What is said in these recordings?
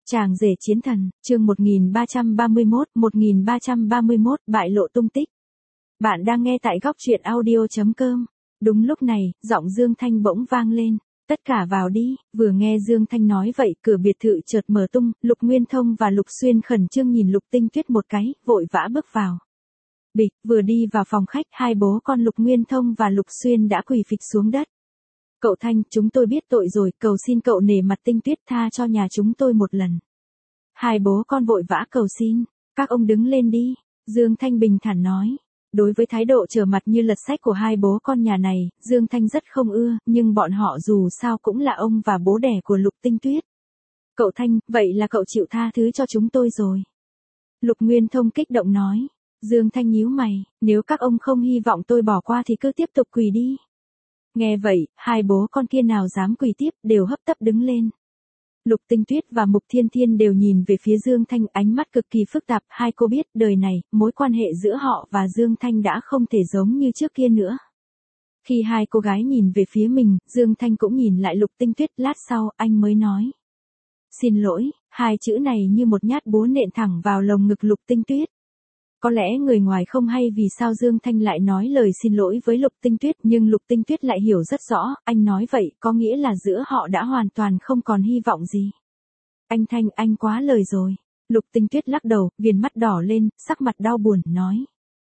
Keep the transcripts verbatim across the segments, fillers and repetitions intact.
Chàng rể chiến thần, chương một nghìn ba trăm ba mươi mốt, một nghìn ba trăm ba mươi mốt, bại lộ tung tích. Bạn đang nghe tại góc truyện audio chấm com. Đúng lúc này, giọng Dương Thanh bỗng vang lên. Tất cả vào đi. Vừa nghe Dương Thanh nói vậy, cửa biệt thự chợt mở tung, Lục Nguyên Thông và Lục Xuyên khẩn trương nhìn Lục Tinh Tuyết một cái, vội vã bước vào. Bịch, vừa đi vào phòng khách, hai bố con Lục Nguyên Thông và Lục Xuyên đã quỳ phịch xuống đất. Cậu Thanh, chúng tôi biết tội rồi, cầu xin cậu nể mặt Tinh Tuyết tha cho nhà chúng tôi một lần. Hai bố con vội vã cầu xin, các ông đứng lên đi, Dương Thanh bình thản nói. Đối với thái độ trở mặt như lật sách của hai bố con nhà này, Dương Thanh rất không ưa, nhưng bọn họ dù sao cũng là ông và bố đẻ của Lục Tinh Tuyết. Cậu Thanh, vậy là cậu chịu tha thứ cho chúng tôi rồi. Lục Nguyên Thông kích động nói. Dương Thanh nhíu mày, nếu các ông không hy vọng tôi bỏ qua thì cứ tiếp tục quỳ đi. Nghe vậy, hai bố con kia nào dám quỳ tiếp, đều hấp tấp đứng lên. Lục Tinh Tuyết và Mục Thiên Thiên đều nhìn về phía Dương Thanh, ánh mắt cực kỳ phức tạp, hai cô biết đời này, mối quan hệ giữa họ và Dương Thanh đã không thể giống như trước kia nữa. Khi hai cô gái nhìn về phía mình, Dương Thanh cũng nhìn lại Lục Tinh Tuyết, lát sau, anh mới nói. Xin lỗi, hai chữ này như một nhát búa nện thẳng vào lồng ngực Lục Tinh Tuyết. Có lẽ người ngoài không hay vì sao Dương Thanh lại nói lời xin lỗi với Lục Tinh Tuyết, nhưng Lục Tinh Tuyết lại hiểu rất rõ, anh nói vậy có nghĩa là giữa họ đã hoàn toàn không còn hy vọng gì. Anh Thanh, anh quá lời rồi. Lục Tinh Tuyết lắc đầu, viền mắt đỏ lên, sắc mặt đau buồn, nói.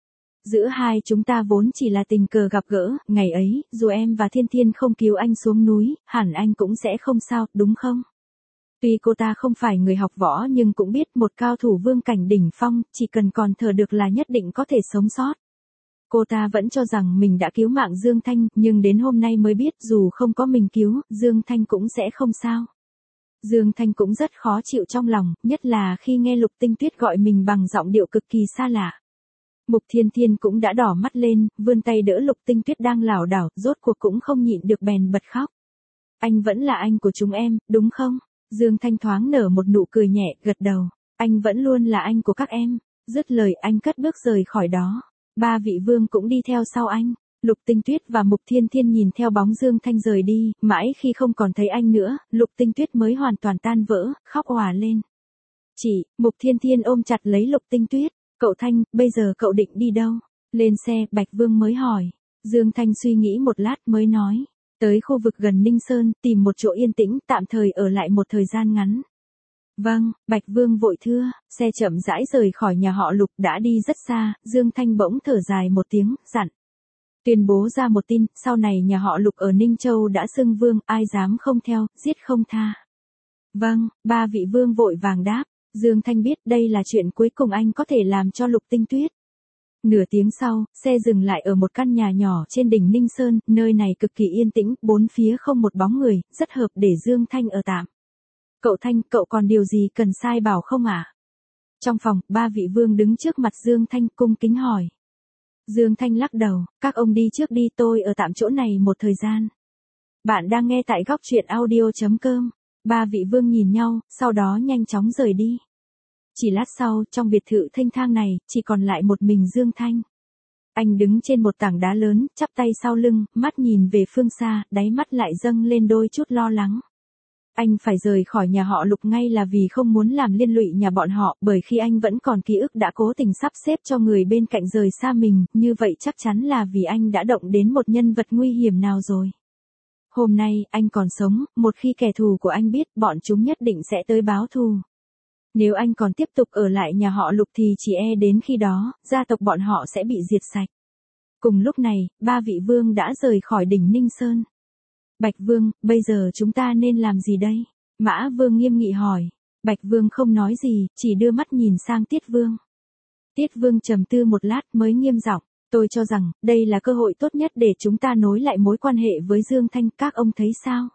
Giữa hai chúng ta vốn chỉ là tình cờ gặp gỡ, ngày ấy, dù em và Thiên Thiên không cứu anh xuống núi, hẳn anh cũng sẽ không sao, đúng không? Tuy cô ta không phải người học võ nhưng cũng biết một cao thủ vương cảnh đỉnh phong, chỉ cần còn thở được là nhất định có thể sống sót. Cô ta vẫn cho rằng mình đã cứu mạng Dương Thanh, nhưng đến hôm nay mới biết dù không có mình cứu, Dương Thanh cũng sẽ không sao. Dương Thanh cũng rất khó chịu trong lòng, nhất là khi nghe Lục Tinh Tuyết gọi mình bằng giọng điệu cực kỳ xa lạ. Mục Thiên Thiên cũng đã đỏ mắt lên, vươn tay đỡ Lục Tinh Tuyết đang lảo đảo, rốt cuộc cũng không nhịn được bèn bật khóc. Anh vẫn là anh của chúng em, đúng không? Dương Thanh thoáng nở một nụ cười nhẹ, gật đầu. Anh vẫn luôn là anh của các em. Dứt lời anh cất bước rời khỏi đó. Ba vị vương cũng đi theo sau anh. Lục Tinh Tuyết và Mục Thiên Thiên nhìn theo bóng Dương Thanh rời đi, mãi khi không còn thấy anh nữa, Lục Tinh Tuyết mới hoàn toàn tan vỡ, khóc òa lên. Chị, Mục Thiên Thiên ôm chặt lấy Lục Tinh Tuyết. Cậu Thanh, bây giờ cậu định đi đâu? Lên xe, Bạch Vương mới hỏi. Dương Thanh suy nghĩ một lát mới nói. Tới khu vực gần Ninh Sơn, tìm một chỗ yên tĩnh, tạm thời ở lại một thời gian ngắn. Vâng, Bạch Vương vội thưa, xe chậm rãi rời khỏi nhà họ Lục đã đi rất xa, Dương Thanh bỗng thở dài một tiếng, dặn. Tuyên bố ra một tin, sau này nhà họ Lục ở Ninh Châu đã xưng vương, ai dám không theo, giết không tha. Vâng, ba vị vương vội vàng đáp, Dương Thanh biết đây là chuyện cuối cùng anh có thể làm cho Lục Tinh Tuyết. Nửa tiếng sau, xe dừng lại ở một căn nhà nhỏ trên đỉnh Ninh Sơn, nơi này cực kỳ yên tĩnh, bốn phía không một bóng người, rất hợp để Dương Thanh ở tạm. Cậu Thanh, cậu còn điều gì cần sai bảo không ạ? À? Trong phòng, ba vị vương đứng trước mặt Dương Thanh cung kính hỏi. Dương Thanh lắc đầu, các ông đi trước đi, tôi ở tạm chỗ này một thời gian. Bạn đang nghe tại góc truyện audio chấm com. Ba vị vương nhìn nhau, sau đó nhanh chóng rời đi. Chỉ lát sau, trong biệt thự thanh thang này, chỉ còn lại một mình Dương Thanh. Anh đứng trên một tảng đá lớn, chắp tay sau lưng, mắt nhìn về phương xa, đáy mắt lại dâng lên đôi chút lo lắng. Anh phải rời khỏi nhà họ Lục ngay là vì không muốn làm liên lụy nhà bọn họ, bởi khi anh vẫn còn ký ức đã cố tình sắp xếp cho người bên cạnh rời xa mình, như vậy chắc chắn là vì anh đã động đến một nhân vật nguy hiểm nào rồi. Hôm nay, anh còn sống, một khi kẻ thù của anh biết, bọn chúng nhất định sẽ tới báo thù. Nếu anh còn tiếp tục ở lại nhà họ Lục thì chỉ e đến khi đó, gia tộc bọn họ sẽ bị diệt sạch. Cùng lúc này, ba vị vương đã rời khỏi đỉnh Ninh Sơn. Bạch Vương, bây giờ chúng ta nên làm gì đây? Mã Vương nghiêm nghị hỏi. Bạch Vương không nói gì, chỉ đưa mắt nhìn sang Tiết Vương. Tiết Vương trầm tư một lát mới nghiêm giọng. Tôi cho rằng, đây là cơ hội tốt nhất để chúng ta nối lại mối quan hệ với Dương Thanh, các ông thấy sao?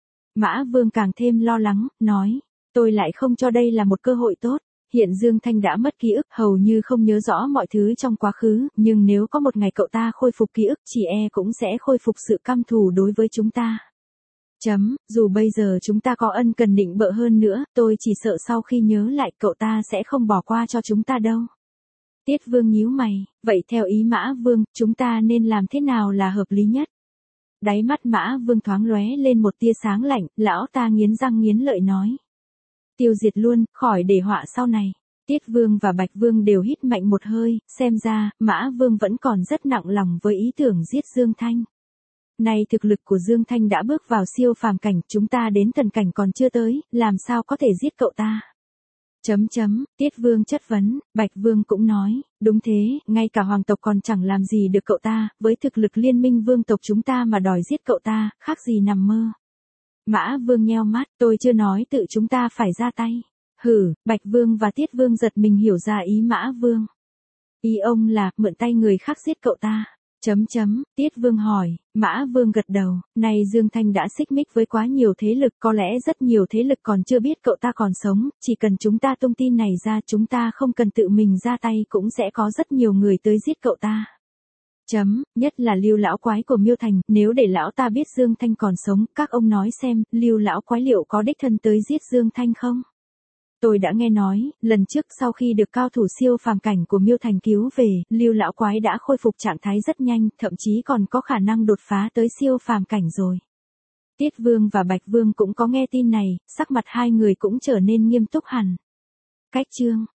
Mã Vương càng thêm lo lắng, nói. Tôi lại không cho đây là một cơ hội tốt. Hiện Dương Thanh đã mất ký ức, hầu như không nhớ rõ mọi thứ trong quá khứ, nhưng nếu có một ngày cậu ta khôi phục ký ức, chỉ e cũng sẽ khôi phục sự căm thù đối với chúng ta. Chấm, dù bây giờ chúng ta có ân cần nịnh bợ hơn nữa, tôi chỉ sợ sau khi nhớ lại cậu ta sẽ không bỏ qua cho chúng ta đâu. Tiết Vương nhíu mày, vậy theo ý Mã Vương, chúng ta nên làm thế nào là hợp lý nhất? Đáy mắt Mã Vương thoáng lóe lên một tia sáng lạnh, lão ta nghiến răng nghiến lợi nói. tiêu diệt luôn, khỏi để họa sau này. Tiết Vương và Bạch Vương đều hít mạnh một hơi, xem ra, Mã Vương vẫn còn rất nặng lòng với ý tưởng giết Dương Thanh. Nay thực lực của Dương Thanh đã bước vào siêu phàm cảnh, chúng ta đến thần cảnh còn chưa tới, làm sao có thể giết cậu ta? Chấm chấm, Tiết Vương chất vấn, Bạch Vương cũng nói, đúng thế, ngay cả hoàng tộc còn chẳng làm gì được cậu ta, với thực lực liên minh vương tộc chúng ta mà đòi giết cậu ta, khác gì nằm mơ. Mã Vương nheo mắt, tôi chưa nói tự chúng ta phải ra tay. Hử, Bạch Vương và Tiết Vương giật mình hiểu ra ý Mã Vương. Ý ông là, mượn tay người khác giết cậu ta. Chấm chấm, Tiết Vương hỏi, Mã Vương gật đầu, này Dương Thanh đã xích mích với quá nhiều thế lực, có lẽ rất nhiều thế lực còn chưa biết cậu ta còn sống, chỉ cần chúng ta tung tin này ra, chúng ta không cần tự mình ra tay cũng sẽ có rất nhiều người tới giết cậu ta. Chấm, nhất là Lưu lão quái của Miêu Thành, nếu để lão ta biết Dương Thanh còn sống, các ông nói xem, Lưu lão quái liệu có đích thân tới giết Dương Thanh không? Tôi đã nghe nói, lần trước sau khi được cao thủ siêu phàm cảnh của Miêu Thành cứu về, Lưu lão quái đã khôi phục trạng thái rất nhanh, thậm chí còn có khả năng đột phá tới siêu phàm cảnh rồi. Tiết Vương và Bạch Vương cũng có nghe tin này, sắc mặt hai người cũng trở nên nghiêm túc hẳn. Cách chương